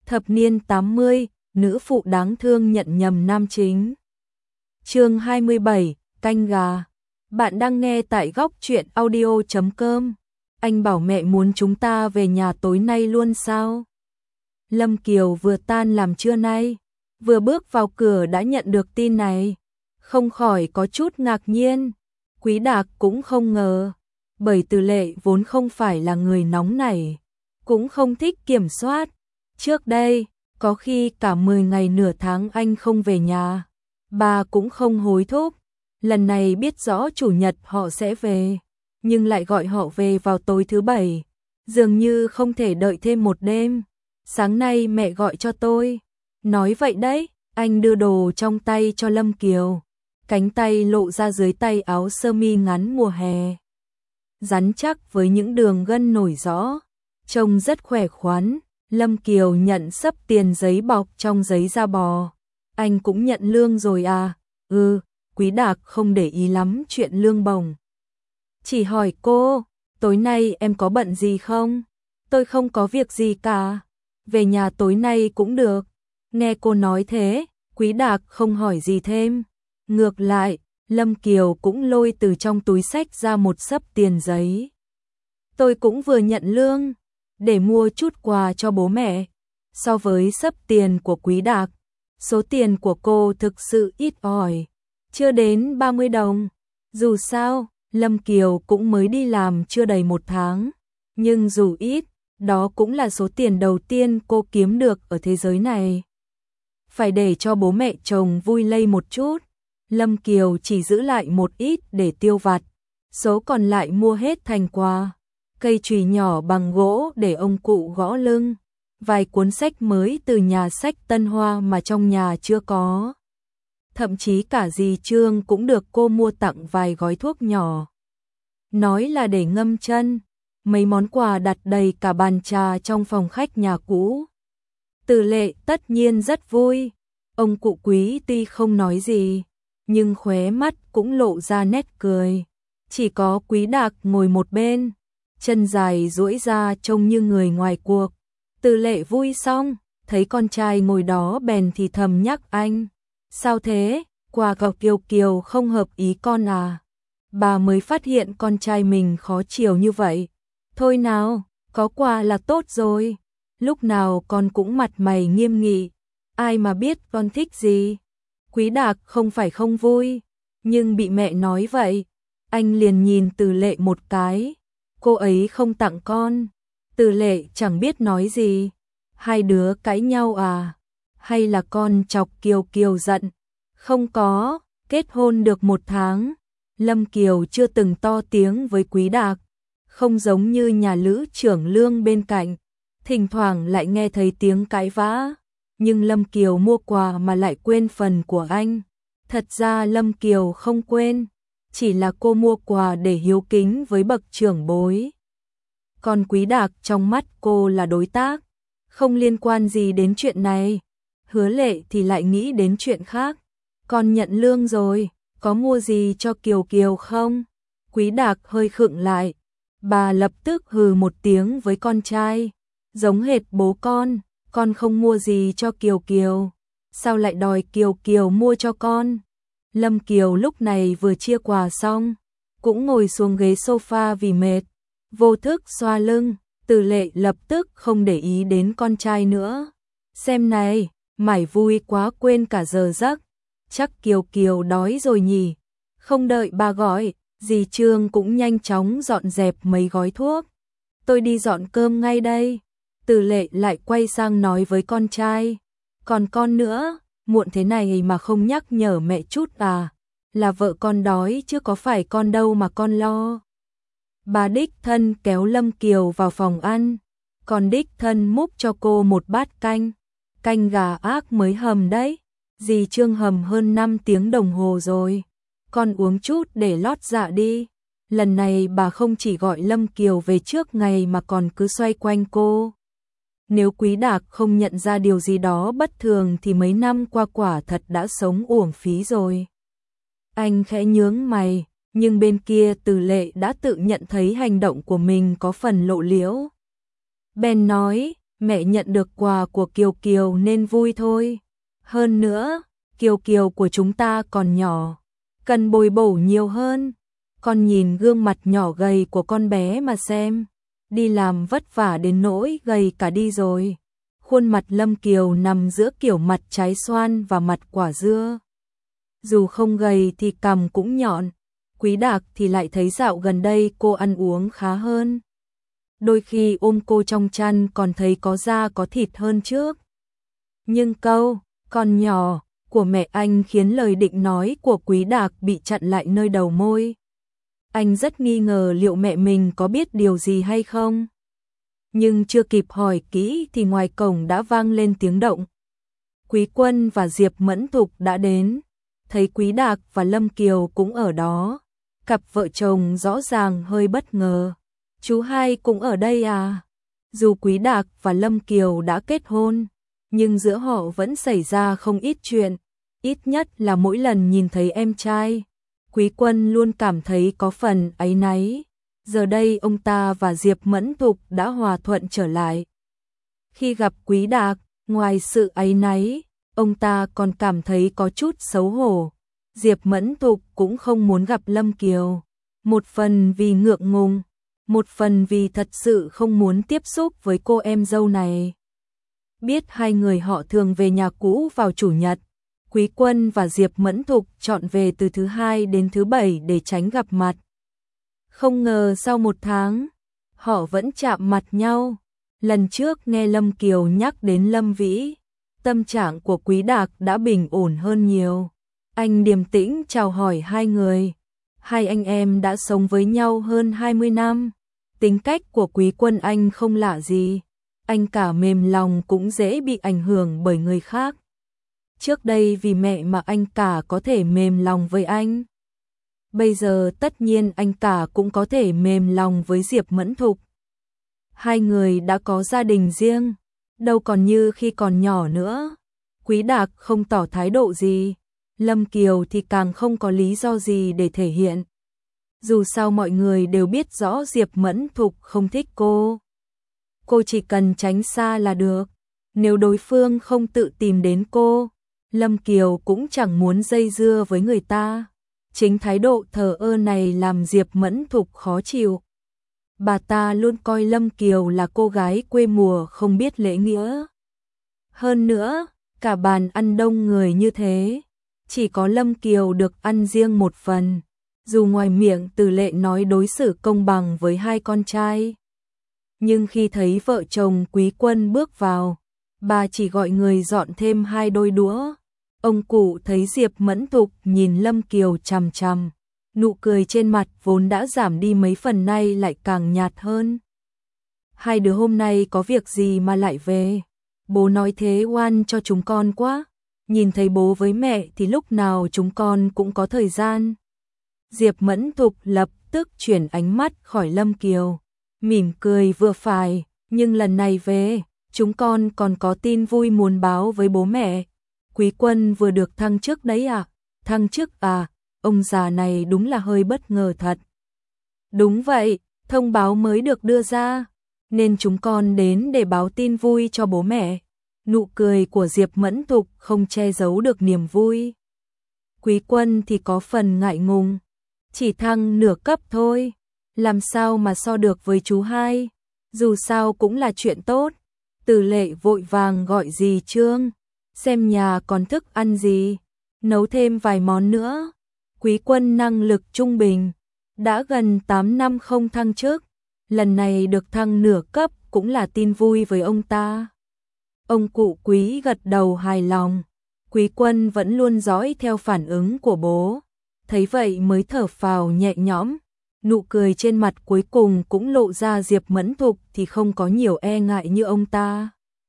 Thập niên 80, nữ phụ đáng thương nhận nhầm nam chính. Chương 27, canh gà. Bạn đang nghe tại góc truyện audio.com. Anh bảo mẹ muốn chúng ta về nhà tối nay luôn sao? Lâm Kiều vừa tan làm trưa nay, vừa bước vào cửa đã nhận được tin này, không khỏi có chút ngạc nhiên. Quý Đạc cũng không ngờ, bởi Từ Lệ vốn không phải là người nóng nảy, cũng không thích kiểm soát. Trước đây, có khi cả 10 ngày nửa tháng anh không về nhà, bà cũng không hối thúc. Lần này biết rõ chủ nhật họ sẽ về, nhưng lại gọi họ về vào tối thứ Bảy, dường như không thể đợi thêm một đêm. Sáng nay mẹ gọi cho tôi, nói vậy đấy. Anh đưa đồ trong tay cho Lâm Kiều, cánh tay lộ ra dưới tay áo sơ mi ngắn mùa hè, rắn chắc với những đường gân nổi rõ, trông rất khỏe khoắn. Lâm Kiều nhận xấp tiền giấy bọc trong giấy da bò. Anh cũng nhận lương rồi à? Quý Đạc không để ý lắm chuyện lương bổng, chỉ hỏi cô, tối nay em có bận gì không? Tôi không có việc gì cả, về nhà tối nay cũng được. Nghe cô nói thế, Quý Đạc không hỏi gì thêm. Ngược lại, Lâm Kiều cũng lôi từ trong túi xách ra một xấp tiền giấy. Tôi cũng vừa nhận lương, để mua chút quà cho bố mẹ. So với xấp tiền của Quý Đạc, số tiền của cô thực sự ít ỏi, chưa đến 30 đồng. Dù sao, Lâm Kiều cũng mới đi làm chưa đầy 1 tháng, nhưng dù ít, đó cũng là số tiền đầu tiên cô kiếm được ở thế giới này. Phải để cho bố mẹ chồng vui lây một chút, Lâm Kiều chỉ giữ lại một ít để tiêu vặt, số còn lại mua hết thành quà. Cây chùy nhỏ bằng gỗ để ông cụ gõ lưng, vài cuốn sách mới từ nhà sách Tân Hoa mà trong nhà chưa có. Thậm chí cả dì Trương cũng được cô mua tặng vài gói thuốc nhỏ, nói là để ngâm chân. Mấy món quà đặt đầy cả bàn trà trong phòng khách nhà cũ. Từ Lệ tất nhiên rất vui. Ông cụ Quý tuy không nói gì, nhưng khóe mắt cũng lộ ra nét cười. Chỉ có Quý Đạc ngồi một bên, chân dài duỗi ra trông như người ngoài cuộc. Từ Lệ vui xong, thấy con trai ngồi đó bèn thì thầm nhắc anh. Sao thế, quà cậu Kiều Kiều không hợp ý con à? Bà mới phát hiện con trai mình khó chiều như vậy. Thôi nào, có quà là tốt rồi. Lúc nào con cũng mặt mày nghiêm nghị, ai mà biết con thích gì. Quý Đạc không phải không vui, nhưng bị mẹ nói vậy, anh liền nhìn Từ Lệ một cái. Cô ấy không tặng con. Từ Lệ chẳng biết nói gì. Hai đứa cãi nhau à? Hay là con chọc Kiều Kiều giận? Không có, kết hôn được 1 tháng. Lâm Kiều chưa từng to tiếng với Quý Đạc, không giống như nhà lữ trưởng Lương bên cạnh, thỉnh thoảng lại nghe thấy tiếng cãi vã. Nhưng Lâm Kiều mua quà mà lại quên phần của anh. Thật ra Lâm Kiều không quên, chỉ là cô mua quà để hiếu kính với bậc trưởng bối. Còn Quý Đạc trong mắt cô là đối tác, không liên quan gì đến chuyện này. Hứa Lệ thì lại nghĩ đến chuyện khác. Con nhận lương rồi, có mua gì cho Kiều Kiều không? Quý Đạc hơi khựng lại. Bà lập tức hừ một tiếng với con trai, giống hệt bố con không mua gì cho Kiều Kiều, sao lại đòi Kiều Kiều mua cho con? Lâm Kiều lúc này vừa chia quà xong, cũng ngồi xuống ghế sofa vì mệt, vô thức xoa lưng. Từ Lệ lập tức không để ý đến con trai nữa. Xem này, mải vui quá quên cả giờ giấc, chắc Kiều Kiều đói rồi nhỉ? Không đợi bà gọi, dì Trương cũng nhanh chóng dọn dẹp mấy gói thuốc. Tôi đi dọn cơm ngay đây. Từ Lệ lại quay sang nói với con trai. Còn con nữa, muộn thế này mà không nhắc nhở mẹ chút à? Là vợ con đói chứ có phải con đâu mà con lo. Bà đích thân kéo Lâm Kiều vào phòng ăn, còn đích thân múc cho cô một bát canh. Canh gà ác mới hầm đấy. Dì Trương hầm hơn 5 tiếng đồng hồ rồi. Con uống chút để lót dạ đi. Lần này bà không chỉ gọi Lâm Kiều về trước ngày mà còn cứ xoay quanh cô. Nếu Quý Đạc không nhận ra điều gì đó bất thường thì mấy năm qua quả thật đã sống uổng phí rồi. Anh khẽ nhướng mày, nhưng bên kia Từ Lệ đã tự nhận thấy hành động của mình có phần lộ liễu. Bèn nói, mẹ nhận được quà của Kiều Kiều nên vui thôi. Hơn nữa, Kiều Kiều của chúng ta còn nhỏ, cần bồi bổ nhiều hơn. Con nhìn gương mặt nhỏ gầy của con bé mà xem, đi làm vất vả đến nỗi gầy cả đi rồi. Khuôn mặt Lâm Kiều nằm giữa kiểu mặt trái xoan và mặt quả dưa. Dù không gầy thì cằm cũng nhọn. Quý Đạc thì lại thấy dạo gần đây cô ăn uống khá hơn. Đôi khi ôm cô trong chăn còn thấy có da có thịt hơn trước. Nhưng câu "con nhỏ" của mẹ anh khiến lời định nói của Quý Đạc bị chặn lại nơi đầu môi. Anh rất nghi ngờ liệu mẹ mình có biết điều gì hay không. Nhưng chưa kịp hỏi kỹ thì ngoài cổng đã vang lên tiếng động. Quý Quân và Diệp Mẫn Thục đã đến. Thấy Quý Đạc và Lâm Kiều cũng ở đó, cặp vợ chồng rõ ràng hơi bất ngờ. Chú hai cũng ở đây à? Dù Quý Đạc và Lâm Kiều đã kết hôn, nhưng giữa họ vẫn xảy ra không ít chuyện. Ít nhất là mỗi lần nhìn thấy em trai, Quý Quân luôn cảm thấy có phần áy náy. Giờ đây ông ta và Diệp Mẫn Thục đã hòa thuận trở lại. Khi gặp Quý Đạc, ngoài sự áy náy, ông ta còn cảm thấy có chút xấu hổ. Diệp Mẫn Thục cũng không muốn gặp Lâm Kiều. Một phần vì ngượng ngùng, một phần vì thật sự không muốn tiếp xúc với cô em dâu này. Biết hai người họ thường về nhà cũ vào chủ nhật, Quý Quân và Diệp Mẫn Thục chọn về từ thứ hai đến thứ bảy để tránh gặp mặt. Không ngờ sau một tháng, họ vẫn chạm mặt nhau. Lần trước nghe Lâm Kiều nhắc đến Lâm Vĩ, tâm trạng của Quý Đạc đã bình ổn hơn nhiều. Anh điềm tĩnh chào hỏi hai người. Hai anh em đã sống với nhau hơn 20 năm. Tính cách của Quý Quân anh không lạ gì. Anh cả mềm lòng cũng dễ bị ảnh hưởng bởi người khác. Trước đây vì mẹ mà anh cả có thể mềm lòng với anh. Bây giờ tất nhiên anh cả cũng có thể mềm lòng với Diệp Mẫn Thục. Hai người đã có gia đình riêng, đâu còn như khi còn nhỏ nữa. Quý Đạc không tỏ thái độ gì, Lâm Kiều thì càng không có lý do gì để thể hiện. Dù sao mọi người đều biết rõ Diệp Mẫn Thục không thích cô. Cô chỉ cần tránh xa là được. Nếu đối phương không tự tìm đến cô, Lâm Kiều cũng chẳng muốn dây dưa với người ta. Chính thái độ thờ ơ này làm Diệp Mẫn Thục khó chịu. Bà ta luôn coi Lâm Kiều là cô gái quê mùa không biết lễ nghĩa. Hơn nữa, cả bàn ăn đông người như thế, chỉ có Lâm Kiều được ăn riêng một phần. Dù ngoài miệng Từ Lệ nói đối xử công bằng với hai con trai, nhưng khi thấy vợ chồng Quý Quân bước vào, bà chỉ gọi người dọn thêm 2 đôi đũa. Ông cụ thấy Diệp Mẫn Thục nhìn Lâm Kiều chằm chằm, nụ cười trên mặt vốn đã giảm đi mấy phần nay lại càng nhạt hơn. Hai đứa hôm nay có việc gì mà lại về? Bố nói thế oan cho chúng con quá. Nhìn thấy bố với mẹ thì lúc nào chúng con cũng có thời gian. Diệp Mẫn Thục lập tức chuyển ánh mắt khỏi Lâm Kiều, mỉm cười vừa phải, nhưng lần này về, chúng con còn có tin vui muốn báo với bố mẹ. Quý Quân vừa được thăng chức đấy à? Thăng chức à? Ông già này đúng là hơi bất ngờ thật. Đúng vậy, thông báo mới được đưa ra, nên chúng con đến để báo tin vui cho bố mẹ. Nụ cười của Diệp Mẫn Thục không che giấu được niềm vui. Quý Quân thì có phần ngại ngùng, chỉ thăng nửa cấp thôi, làm sao mà so được với chú hai, dù sao cũng là chuyện tốt. Từ Lệ vội vàng gọi dì Trương, xem nhà còn thức ăn gì, nấu thêm vài món nữa. Quý Quân năng lực trung bình, đã gần 8 năm không thăng chức, lần này được thăng nửa cấp cũng là tin vui với ông ta. Ông cụ Quý gật đầu hài lòng. Quý Quân vẫn luôn dõi theo phản ứng của bố, thấy vậy mới thở phào nhẹ nhõm. Nụ cười trên mặt cuối cùng cũng lộ ra Diệp Mẫn Thục thì không có nhiều e ngại như ông ta.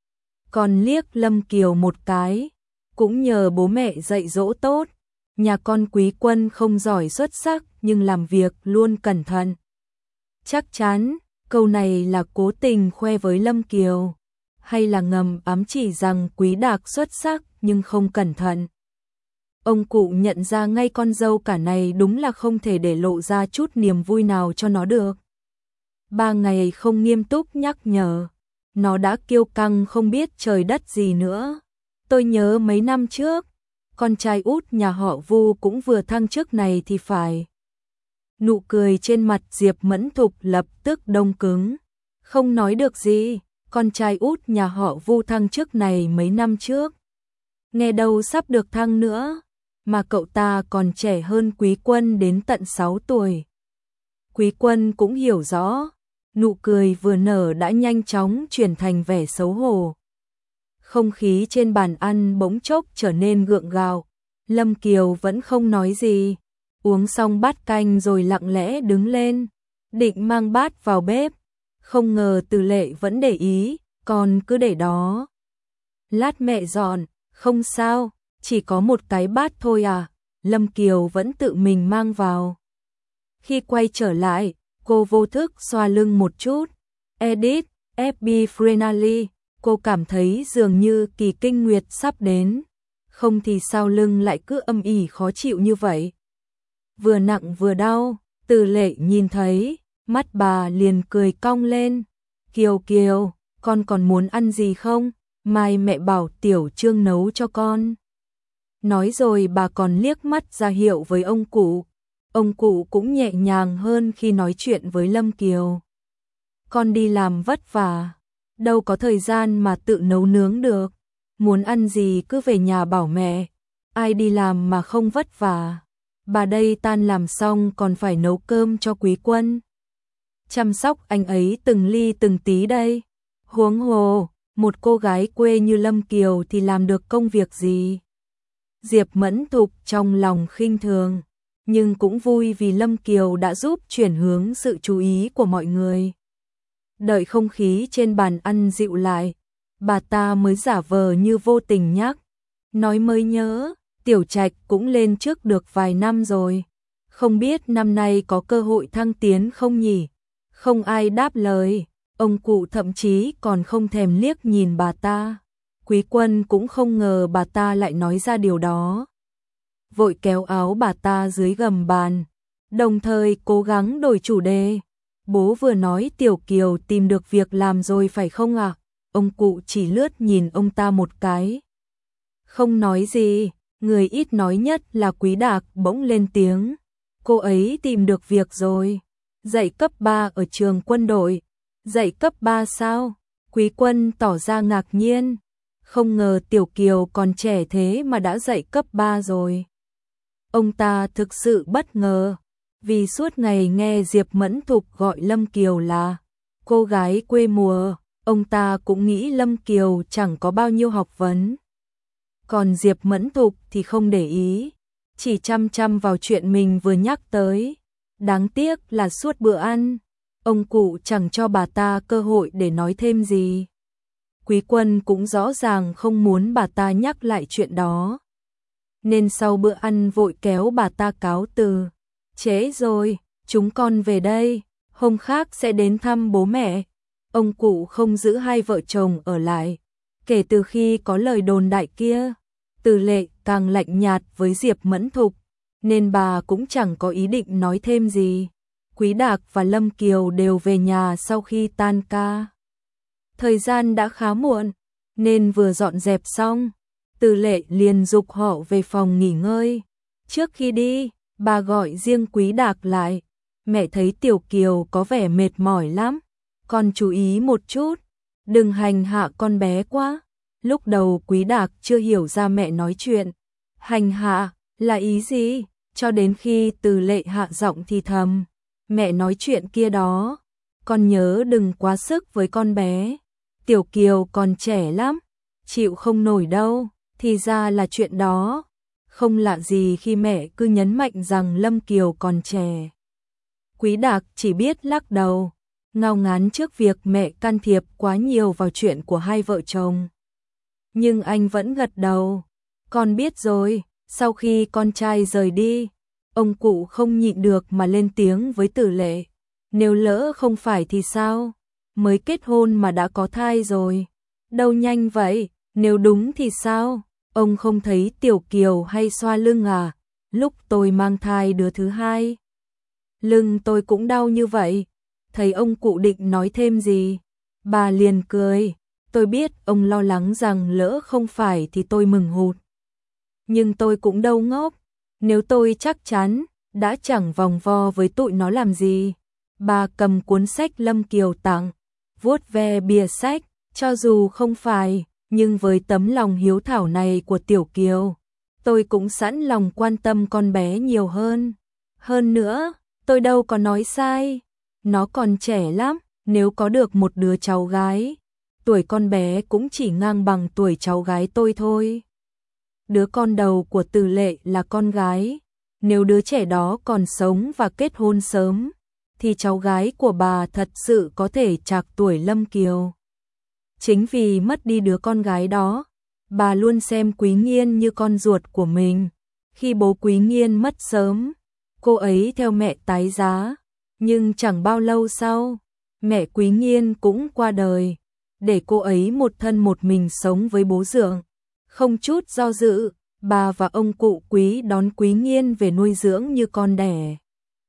Còn liếc Lâm Kiều một cái, cũng nhờ bố mẹ dạy dỗ tốt. Nhà con Quý Quân không giỏi xuất sắc nhưng làm việc luôn cẩn thận. Chắc chắn, câu này là cố tình khoe với Lâm Kiều, hay là ngầm ám chỉ rằng Quý Đạc xuất sắc nhưng không cẩn thận. Ông cụ nhận ra ngay con dâu cả này đúng là không thể để lộ ra chút niềm vui nào cho nó được. 3 ngày không nghiêm túc nhắc nhở, nó đã kiêu căng không biết trời đất gì nữa. Tôi nhớ mấy năm trước, con trai út nhà họ Vu cũng vừa thăng chức này thì phải. Nụ cười trên mặt Diệp Mẫn Thục lập tức đông cứng, không nói được gì, con trai út nhà họ Vu thăng chức này mấy năm trước. Nghe đâu sắp được thăng nữa, mà cậu ta còn trẻ hơn Quý Quân đến tận 6 tuổi. Quý Quân cũng hiểu rõ, nụ cười vừa nở đã nhanh chóng chuyển thành vẻ xấu hổ. Không khí trên bàn ăn bỗng chốc trở nên gượng gạo, Lâm Kiều vẫn không nói gì, uống xong bát canh rồi lặng lẽ đứng lên, định mang bát vào bếp, không ngờ Từ Lệ vẫn để ý, còn cứ để đó. Lát mẹ dọn, không sao, chỉ có một cái bát thôi à, Lâm Kiều vẫn tự mình mang vào. Khi quay trở lại, cô vô thức xoa lưng một chút, Edit, FB Frenally, cô cảm thấy dường như kỳ kinh nguyệt sắp đến, không thì sao lưng lại cứ âm ỉ khó chịu như vậy. Vừa nặng vừa đau, Từ Lệ nhìn thấy, mắt bà liền cười cong lên. Kiều Kiều, con còn muốn ăn gì không? Mai mẹ bảo Tiểu Trương nấu cho con. Nói rồi bà còn liếc mắt ra hiệu với ông cụ. Ông cụ cũng nhẹ nhàng hơn khi nói chuyện với Lâm Kiều. Con đi làm vất vả, đâu có thời gian mà tự nấu nướng được. Muốn ăn gì cứ về nhà bảo mẹ, ai đi làm mà không vất vả. Bà đây tan làm xong còn phải nấu cơm cho Quý Quân, chăm sóc anh ấy từng ly từng tí đây. Huống hồ, một cô gái quê như Lâm Kiều thì làm được công việc gì? Diệp Mẫn Thục trong lòng khinh thường, nhưng cũng vui vì Lâm Kiều đã giúp chuyển hướng sự chú ý của mọi người. Đợi không khí trên bàn ăn dịu lại, bà ta mới giả vờ như vô tình nhắc, nói mới nhớ, Tiểu Trạch cũng lên chức được vài năm rồi, không biết năm nay có cơ hội thăng tiến không nhỉ? Không ai đáp lời, ông cụ thậm chí còn không thèm liếc nhìn bà ta. Quý Quân cũng không ngờ bà ta lại nói ra điều đó, vội kéo áo bà ta dưới gầm bàn, đồng thời cố gắng đổi chủ đề. Bố vừa nói Tiểu Kiều tìm được việc làm rồi phải không ạ? Ông cụ chỉ lướt nhìn ông ta một cái, không nói gì. Người ít nói nhất là Quý Đạc bỗng lên tiếng, cô ấy tìm được việc rồi, dạy cấp 3 ở trường quân đội. Dạy cấp 3 sao? Quý Quân tỏ ra ngạc nhiên, không ngờ Tiểu Kiều còn trẻ thế mà đã dạy cấp 3 rồi. Ông ta thực sự bất ngờ, vì suốt ngày nghe Diệp Mẫn Thục gọi Lâm Kiều là cô gái quê mùa, ông ta cũng nghĩ Lâm Kiều chẳng có bao nhiêu học vấn. Còn Diệp Mẫn Thục thì không để ý, chỉ chăm chăm vào chuyện mình vừa nhắc tới. Đáng tiếc là suốt bữa ăn, ông cụ chẳng cho bà ta cơ hội để nói thêm gì. Quý Quân cũng rõ ràng không muốn bà ta nhắc lại chuyện đó, nên sau bữa ăn vội kéo bà ta cáo từ. Trễ rồi, chúng con về đây, hôm khác sẽ đến thăm bố mẹ. Ông cụ không giữ hai vợ chồng ở lại. Kể từ khi có lời đồn đại kia, Từ Lệ càng lạnh nhạt với Diệp Mẫn Thục, nên bà cũng chẳng có ý định nói thêm gì. Quý Đạc và Lâm Kiều đều về nhà sau khi tan ca. Thời gian đã khá muộn, nên vừa dọn dẹp xong, Từ Lệ liền giục họ về phòng nghỉ ngơi. Trước khi đi, bà gọi riêng Quý Đạc lại. Mẹ thấy Tiểu Kiều có vẻ mệt mỏi lắm, con chú ý một chút, đừng hành hạ con bé quá. Lúc đầu Quý Đạc chưa hiểu ra mẹ nói chuyện hành hạ là ý gì, cho đến khi Từ Lệ hạ giọng thì thầm, mẹ nói chuyện kia đó, con nhớ đừng quá sức với con bé, Tiểu Kiều còn trẻ lắm, chịu không nổi đâu. Thì ra là chuyện đó, không lạ gì khi mẹ cứ nhấn mạnh rằng Lâm Kiều còn trẻ. Quý Đạc chỉ biết lắc đầu, ngao ngán trước việc mẹ can thiệp quá nhiều vào chuyện của hai vợ chồng. Nhưng anh vẫn gật đầu, con biết rồi. Sau khi con trai rời đi, ông cụ không nhịn được mà lên tiếng với Từ Lệ, nếu lỡ không phải thì sao, mới kết hôn mà đã có thai rồi, đâu nhanh vậy, nếu đúng thì sao, ông không thấy Tiểu Kiều hay xoa lưng à, lúc tôi mang thai đứa thứ hai, lưng tôi cũng đau như vậy. Thấy ông cụ định nói thêm gì, Bà liền cười, tôi biết ông lo lắng rằng lỡ không phải thì tôi mừng hụt. Nhưng tôi cũng đâu ngốc, nếu tôi chắc chắn, đã chẳng vòng vo với tụi nó làm gì. Bà cầm cuốn sách Lâm Kiều tặng, vuốt ve bìa sách, cho dù không phải, nhưng với tấm lòng hiếu thảo này của Tiểu Kiều, tôi cũng sẵn lòng quan tâm con bé nhiều hơn. Hơn nữa, tôi đâu có nói sai, nó còn trẻ lắm, nếu có được một đứa cháu gái, tuổi con bé cũng chỉ ngang bằng tuổi cháu gái tôi thôi. Đứa con đầu của Từ Lệ là con gái, nếu đứa trẻ đó còn sống và kết hôn sớm, thì cháu gái của bà thật sự có thể trạc tuổi Lâm Kiều. Chính vì mất đi đứa con gái đó, bà luôn xem Quý Nghiên như con ruột của mình. Khi bố Quý Nghiên mất sớm, cô ấy theo mẹ tái giá, nhưng chẳng bao lâu sau, mẹ Quý Nghiên cũng qua đời, để cô ấy một thân một mình sống với bố dượng. Không chút do dự, bà và ông cụ Quý đón Quý Nghiên về nuôi dưỡng như con đẻ.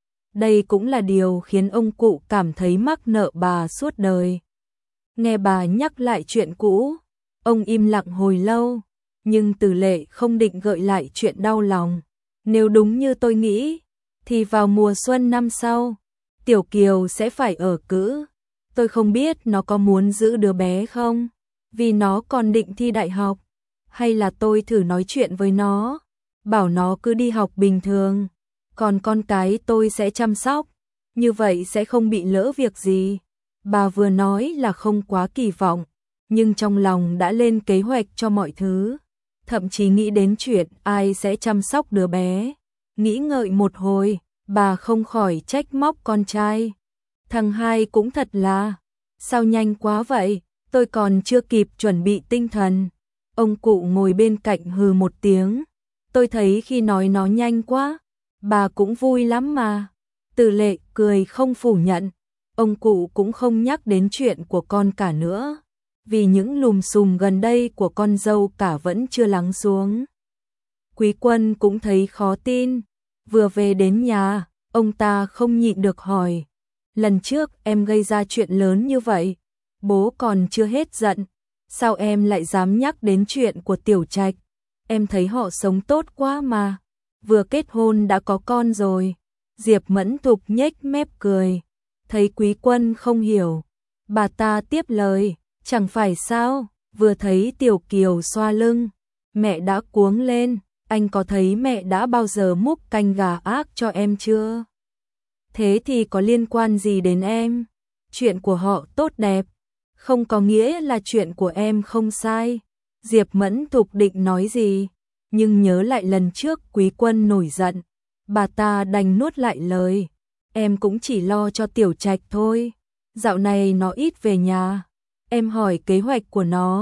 Đây cũng là điều khiến ông cụ cảm thấy mắc nợ bà suốt đời. Nghe bà nhắc lại chuyện cũ, ông im lặng hồi lâu, nhưng Từ Lệ không định gợi lại chuyện đau lòng. Nếu đúng như tôi nghĩ, thì vào mùa xuân năm sau, Tiểu Kiều sẽ phải ở cữ. Tôi không biết nó có muốn giữ đứa bé không, vì nó còn định thi đại học. Hay là tôi thử nói chuyện với nó, bảo nó cứ đi học bình thường, còn con cái tôi sẽ chăm sóc, như vậy sẽ không bị lỡ việc gì. Bà vừa nói là không quá kỳ vọng, nhưng trong lòng đã lên kế hoạch cho mọi thứ, thậm chí nghĩ đến chuyện ai sẽ chăm sóc đứa bé. Nghĩ ngợi một hồi, bà không khỏi trách móc con trai. Thằng hai cũng thật là, sao nhanh quá vậy, tôi còn chưa kịp chuẩn bị tinh thần. Ông cụ ngồi bên cạnh hừ một tiếng, tôi thấy khi nói nó nhanh quá, bà cũng vui lắm mà. Từ Lệ cười không phủ nhận, ông cụ cũng không nhắc đến chuyện của con cả nữa, vì những lùm xùm gần đây của con dâu cả vẫn chưa lắng xuống. Quý Quân cũng thấy khó tin, vừa về đến nhà, ông ta không nhịn được hỏi, lần trước em gây ra chuyện lớn như vậy, bố còn chưa hết giận, sao em lại dám nhắc đến chuyện của Tiểu Trạch? Em thấy họ sống tốt quá mà, vừa kết hôn đã có con rồi. Diệp Mẫn Thục nhếch mép cười, thấy Quý Quân không hiểu, bà ta tiếp lời, chẳng phải sao, vừa thấy Tiểu Kiều xoa lưng, mẹ đã cuống lên, anh có thấy mẹ đã bao giờ múc canh gà ác cho em chưa? Thế thì có liên quan gì đến em? Chuyện của họ tốt đẹp, không có nghĩa là chuyện của em không sai. Diệp Mẫn Thục định nói gì, nhưng nhớ lại lần trước Quý Quân nổi giận, bà ta đành nuốt lại lời, em cũng chỉ lo cho Tiểu Trạch thôi, dạo này nó ít về nhà, em hỏi kế hoạch của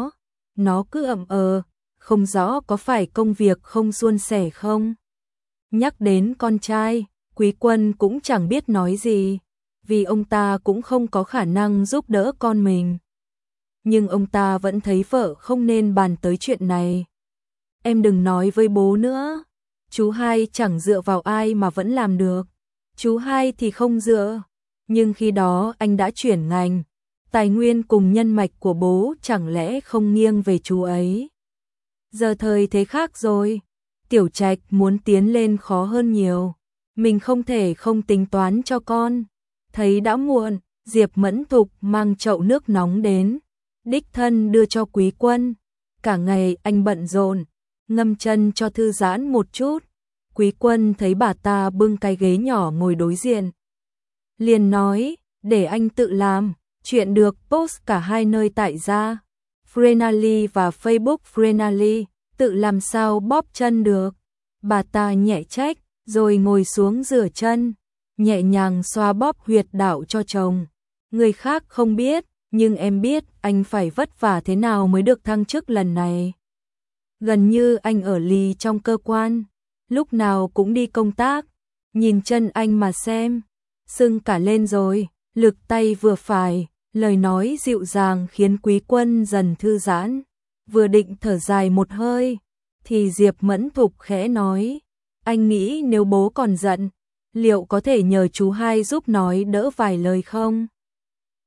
nó cứ ậm không rõ có phải công việc không suôn sẻ không. Nhắc đến con trai, Quý Quân cũng chẳng biết nói gì, vì ông ta cũng không có khả năng giúp đỡ con mình. Nhưng ông ta vẫn thấy vợ không nên bàn tới chuyện này. Em đừng nói với bố nữa, chú hai chẳng dựa vào ai mà vẫn làm được. Chú hai thì không dựa, nhưng khi đó anh đã chuyển ngành, tài nguyên cùng nhân mạch của bố chẳng lẽ không nghiêng về chú ấy. Giờ thời thế khác rồi, Tiểu Trạch muốn tiến lên khó hơn nhiều, mình không thể không tính toán cho con. Thấy đã muộn, Diệp Mẫn Thục mang chậu nước nóng đến, đích thân đưa cho Quý Quân. Cả ngày anh bận rộn, ngâm chân cho thư giãn một chút. Quý Quân thấy bà ta bưng cái ghế nhỏ ngồi đối diện, liền nói, để anh tự làm, chuyện được post cả hai nơi tại gia, Frenally và Facebook Frenally, tự làm sao bóp chân được. Bà ta nhẹ trách, rồi ngồi xuống rửa chân, nhẹ nhàng xoa bóp huyệt đạo cho chồng. Người khác không biết, nhưng em biết anh phải vất vả thế nào mới được thăng chức lần này. Gần như anh ở lì trong cơ quan, lúc nào cũng đi công tác, nhìn chân anh mà xem, sưng cả lên rồi, lực tay vừa phải, lời nói dịu dàng khiến Quý Quân dần thư giãn. Vừa định thở dài một hơi, thì Diệp Mẫn Thục khẽ nói, anh nghĩ nếu bố còn giận, liệu có thể nhờ chú hai giúp nói đỡ vài lời không?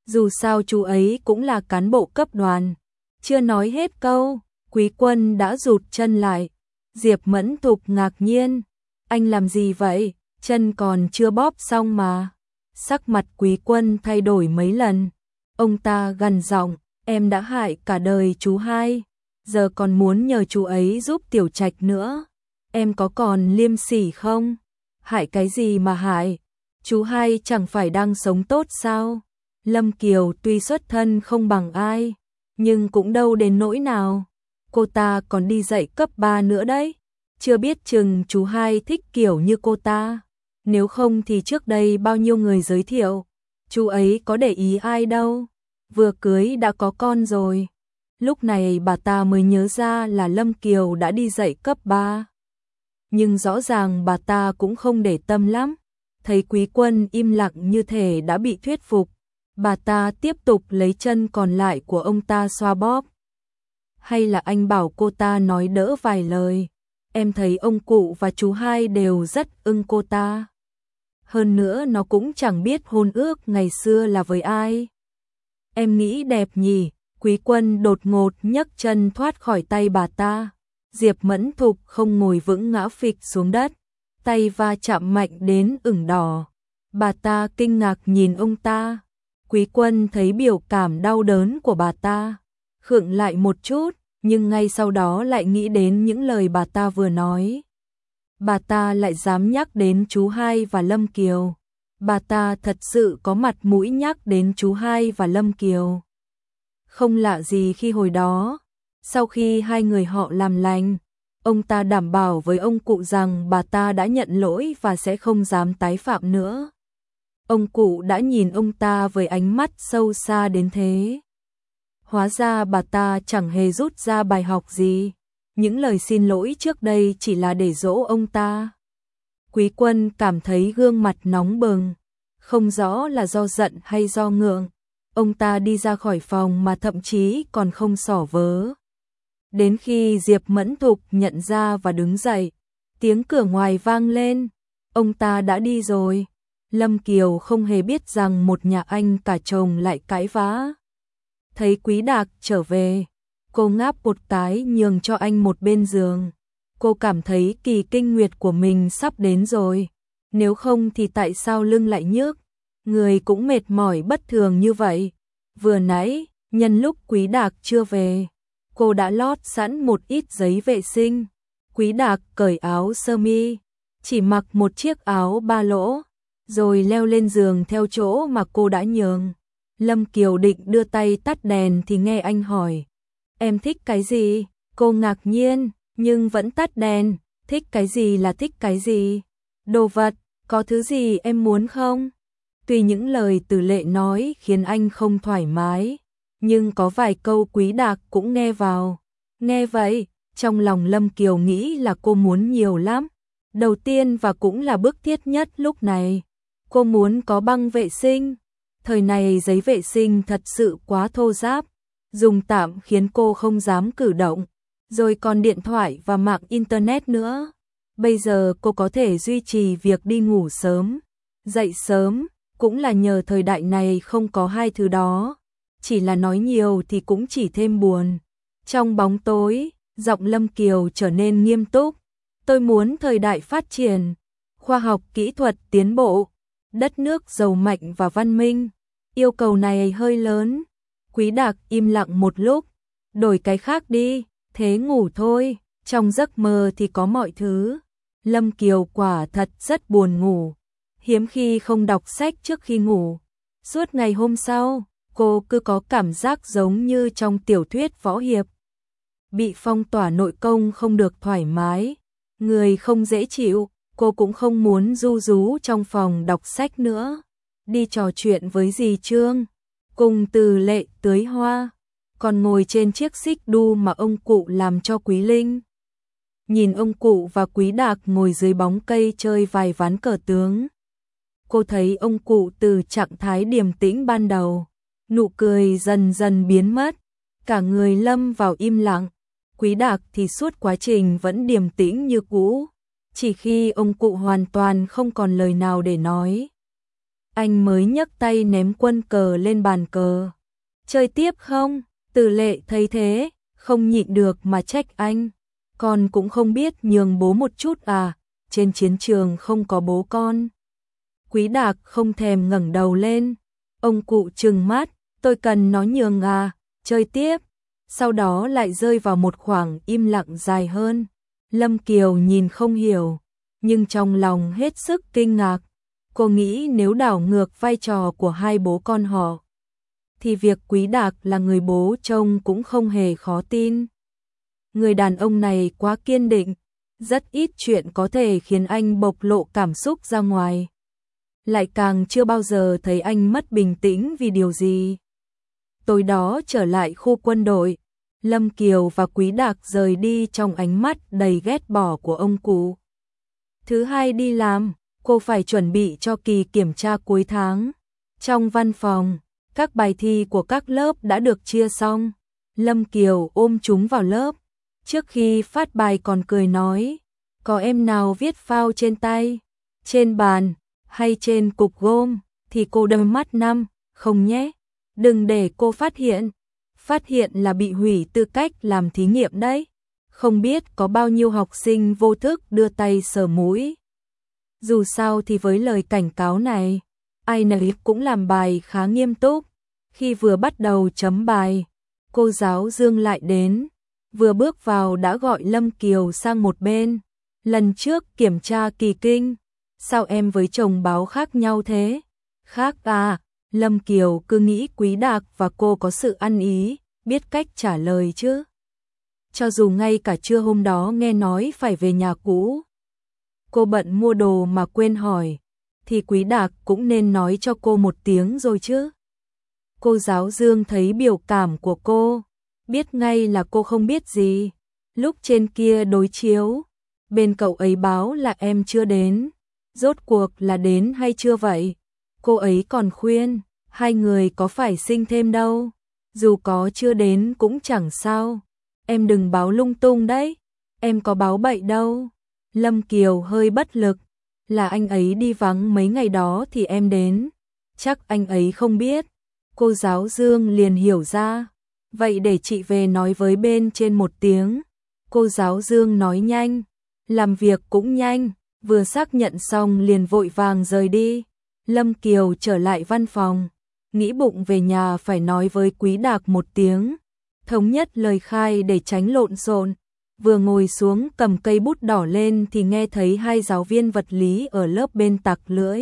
Dù sao chú ấy cũng là cán bộ cấp đoàn. Chưa nói hết câu, Quý Quân đã rụt chân lại. Diệp Mẫn Thục ngạc nhiên. Anh làm gì vậy? Chân còn chưa bóp xong mà. Sắc mặt Quý Quân thay đổi mấy lần. Ông ta gằn giọng, em đã hại cả đời chú hai. Giờ còn muốn nhờ chú ấy giúp Tiểu Trạch nữa. Em có còn liêm sỉ không? Hại cái gì mà hại? Chú hai chẳng phải đang sống tốt sao? Lâm Kiều tuy xuất thân không bằng ai, nhưng cũng đâu đến nỗi nào. Cô ta còn đi dạy cấp 3 nữa đấy. Chưa biết chừng chú hai thích kiểu như cô ta. Nếu không thì trước đây bao nhiêu người giới thiệu. Chú ấy có để ý ai đâu. Vừa cưới đã có con rồi. Lúc này bà ta mới nhớ ra là Lâm Kiều đã đi dạy cấp 3. Nhưng rõ ràng bà ta cũng không để tâm lắm. Thấy Quý Quân im lặng như thể đã bị thuyết phục. Bà ta tiếp tục lấy chân còn lại của ông ta xoa bóp. Hay là anh bảo cô ta nói đỡ vài lời. Em thấy ông cụ và chú hai đều rất ưng cô ta. Hơn nữa nó cũng chẳng biết hôn ước ngày xưa là với ai. Em nghĩ đẹp nhỉ? Quý Quân đột ngột nhấc chân thoát khỏi tay bà ta. Diệp Mẫn Thục không ngồi vững ngã phịch xuống đất. Tay va chạm mạnh đến ửng đỏ. Bà ta kinh ngạc nhìn ông ta. Quý Quân thấy biểu cảm đau đớn của bà ta. Khựng lại một chút, nhưng ngay sau đó lại nghĩ đến những lời bà ta vừa nói. Bà ta lại dám nhắc đến chú hai và Lâm Kiều. Bà ta thật sự có mặt mũi nhắc đến chú hai và Lâm Kiều. Không lạ gì khi hồi đó, sau khi hai người họ làm lành, ông ta đảm bảo với ông cụ rằng bà ta đã nhận lỗi và sẽ không dám tái phạm nữa. Ông cụ đã nhìn ông ta với ánh mắt sâu xa đến thế. Hóa ra bà ta chẳng hề rút ra bài học gì. Những lời xin lỗi trước đây chỉ là để dỗ ông ta. Quý Quân cảm thấy gương mặt nóng bừng, không rõ là do giận hay do ngượng. Ông ta đi ra khỏi phòng mà thậm chí còn không xỏ vớ. Đến khi Diệp Mẫn Thục nhận ra và đứng dậy, tiếng cửa ngoài vang lên. Ông ta đã đi rồi. Lâm Kiều không hề biết rằng một nhà anh cả chồng lại cãi vã. Thấy Quý Đạc trở về, cô ngáp một cái nhường cho anh một bên giường. Cô cảm thấy kỳ kinh nguyệt của mình sắp đến rồi. Nếu không thì tại sao lưng lại nhức? Người cũng mệt mỏi bất thường như vậy. Vừa nãy, nhân lúc Quý Đạc chưa về, cô đã lót sẵn một ít giấy vệ sinh. Quý Đạc cởi áo sơ mi, chỉ mặc một chiếc áo ba lỗ, rồi leo lên giường theo chỗ mà cô đã nhường. Lâm Kiều định đưa tay tắt đèn thì nghe anh hỏi. Em thích cái gì? Cô ngạc nhiên, nhưng vẫn tắt đèn. Thích cái gì là thích cái gì? Đồ vật, có thứ gì em muốn không? Tuy những lời Từ Lệ nói khiến anh không thoải mái, nhưng có vài câu Quý Đạc cũng nghe vào. Nghe vậy, trong lòng Lâm Kiều nghĩ là cô muốn nhiều lắm. Đầu tiên và cũng là bức thiết nhất lúc này, cô muốn có băng vệ sinh. Thời này giấy vệ sinh thật sự quá thô ráp, dùng tạm khiến cô không dám cử động, rồi còn điện thoại và mạng internet nữa. Bây giờ cô có thể duy trì việc đi ngủ sớm, dậy sớm, cũng là nhờ thời đại này không có hai thứ đó. Chỉ là nói nhiều thì cũng chỉ thêm buồn. Trong bóng tối, giọng Lâm Kiều trở nên nghiêm túc. Tôi muốn thời đại phát triển, khoa học kỹ thuật tiến bộ, đất nước giàu mạnh và văn minh. Yêu cầu này hơi lớn. Quý Đạc im lặng một lúc. Đổi cái khác đi, thế ngủ thôi, trong giấc mơ thì có mọi thứ. Lâm Kiều quả thật rất buồn ngủ, hiếm khi không đọc sách trước khi ngủ. Suốt ngày hôm sau, cô cứ có cảm giác giống như trong tiểu thuyết võ hiệp. Bị phong tỏa nội công không được thoải mái, người không dễ chịu, cô cũng không muốn ru rú trong phòng đọc sách nữa. Đi trò chuyện với dì Trương, cùng Từ Lệ tưới hoa, còn ngồi trên chiếc xích đu mà ông cụ làm cho Quý Linh. Nhìn ông cụ và Quý Đạc ngồi dưới bóng cây chơi vài ván cờ tướng. Cô thấy ông cụ từ trạng thái điềm tĩnh ban đầu, nụ cười dần dần biến mất, cả người lâm vào im lặng. Quý Đạc thì suốt quá trình vẫn điềm tĩnh như cũ, chỉ khi ông cụ hoàn toàn không còn lời nào để nói. Anh mới nhấc tay ném quân cờ lên bàn cờ. Chơi tiếp không? Từ Lệ thấy thế, không nhịn được mà trách anh. Con cũng không biết nhường bố một chút à, trên chiến trường không có bố con. Quý Đạc không thèm ngẩng đầu lên. Ông cụ trừng mắt, tôi cần nó nhường à, chơi tiếp. Sau đó lại rơi vào một khoảng im lặng dài hơn. Lâm Kiều nhìn không hiểu, nhưng trong lòng hết sức kinh ngạc. Cô nghĩ nếu đảo ngược vai trò của hai bố con họ, thì việc Quý Đạc là người bố trông cũng không hề khó tin. Người đàn ông này quá kiên định, rất ít chuyện có thể khiến anh bộc lộ cảm xúc ra ngoài. Lại càng chưa bao giờ thấy anh mất bình tĩnh vì điều gì. Tối đó trở lại khu quân đội, Lâm Kiều và Quý Đạc rời đi trong ánh mắt đầy ghét bỏ của ông cụ. Thứ hai đi làm, cô phải chuẩn bị cho kỳ kiểm tra cuối tháng. Trong văn phòng, các bài thi của các lớp đã được chia xong. Lâm Kiều ôm chúng vào lớp. Trước khi phát bài còn cười nói, có em nào viết phao trên tay, trên bàn, hay trên cục gôm, thì cô đâm mắt 5, không nhé. Đừng để cô phát hiện là bị hủy tư cách làm thí nghiệm đấy. Không biết có bao nhiêu học sinh vô thức đưa tay sờ mũi. Dù sao thì với lời cảnh cáo này, ai nấy cũng làm bài khá nghiêm túc. Khi vừa bắt đầu chấm bài, cô giáo Dương lại đến, vừa bước vào đã gọi Lâm Kiều sang một bên. Lần trước kiểm tra kỳ kinh, sao em với chồng báo khác nhau thế? Khác à? Lâm Kiều cứ nghĩ Quý Đạc và cô có sự ăn ý, biết cách trả lời chứ. Cho dù ngay cả trưa hôm đó nghe nói phải về nhà cũ, cô bận mua đồ mà quên hỏi, thì Quý Đạc cũng nên nói cho cô một tiếng rồi chứ. Cô giáo Dương thấy biểu cảm của cô, biết ngay là cô không biết gì. Lúc trên kia đối chiếu, bên cậu ấy báo là em chưa đến, rốt cuộc là đến hay chưa vậy? Cô ấy còn khuyên, hai người có phải sinh thêm đâu, dù có chưa đến cũng chẳng sao, em đừng báo lung tung đấy, em có báo bậy đâu. Lâm Kiều hơi bất lực, là anh ấy đi vắng mấy ngày đó thì em đến, chắc anh ấy không biết. Cô giáo Dương liền hiểu ra, vậy để chị về nói với bên trên một tiếng. Cô giáo Dương nói nhanh, làm việc cũng nhanh, vừa xác nhận xong liền vội vàng rời đi. Lâm Kiều trở lại văn phòng, nghĩ bụng về nhà phải nói với Quý Đạc một tiếng, thống nhất lời khai để tránh lộn xộn. Vừa ngồi xuống cầm cây bút đỏ lên thì nghe thấy hai giáo viên vật lý ở lớp bên tặc lưỡi.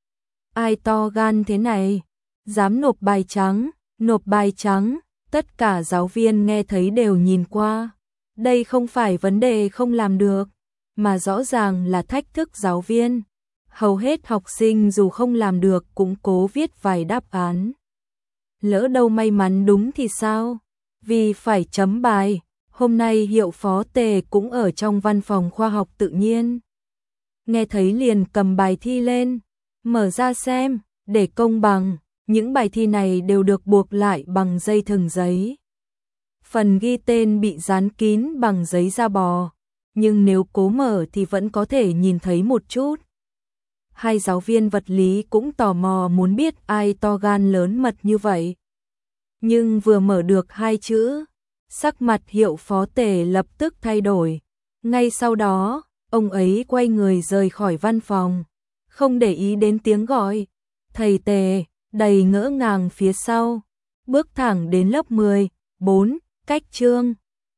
Ai to gan thế này? Dám nộp bài trắng, nộp bài trắng. Tất cả giáo viên nghe thấy đều nhìn qua. Đây không phải vấn đề không làm được, mà rõ ràng là thách thức giáo viên. Hầu hết học sinh dù không làm được cũng cố viết vài đáp án. Lỡ đâu may mắn đúng thì sao? Vì phải chấm bài, hôm nay hiệu phó Tề cũng ở trong văn phòng khoa học tự nhiên. Nghe thấy liền cầm bài thi lên, mở ra xem, để công bằng, những bài thi này đều được buộc lại bằng dây thừng giấy. Phần ghi tên bị dán kín bằng giấy da bò, nhưng nếu cố mở thì vẫn có thể nhìn thấy một chút. Hai giáo viên vật lý cũng tò mò muốn biết ai to gan lớn mật như vậy. Nhưng vừa mở được hai chữ, sắc mặt hiệu phó Tề lập tức thay đổi. Ngay sau đó, ông ấy quay người rời khỏi văn phòng, không để ý đến tiếng gọi. Thầy Tề, đầy ngỡ ngàng phía sau, bước thẳng đến lớp 14, cách chương.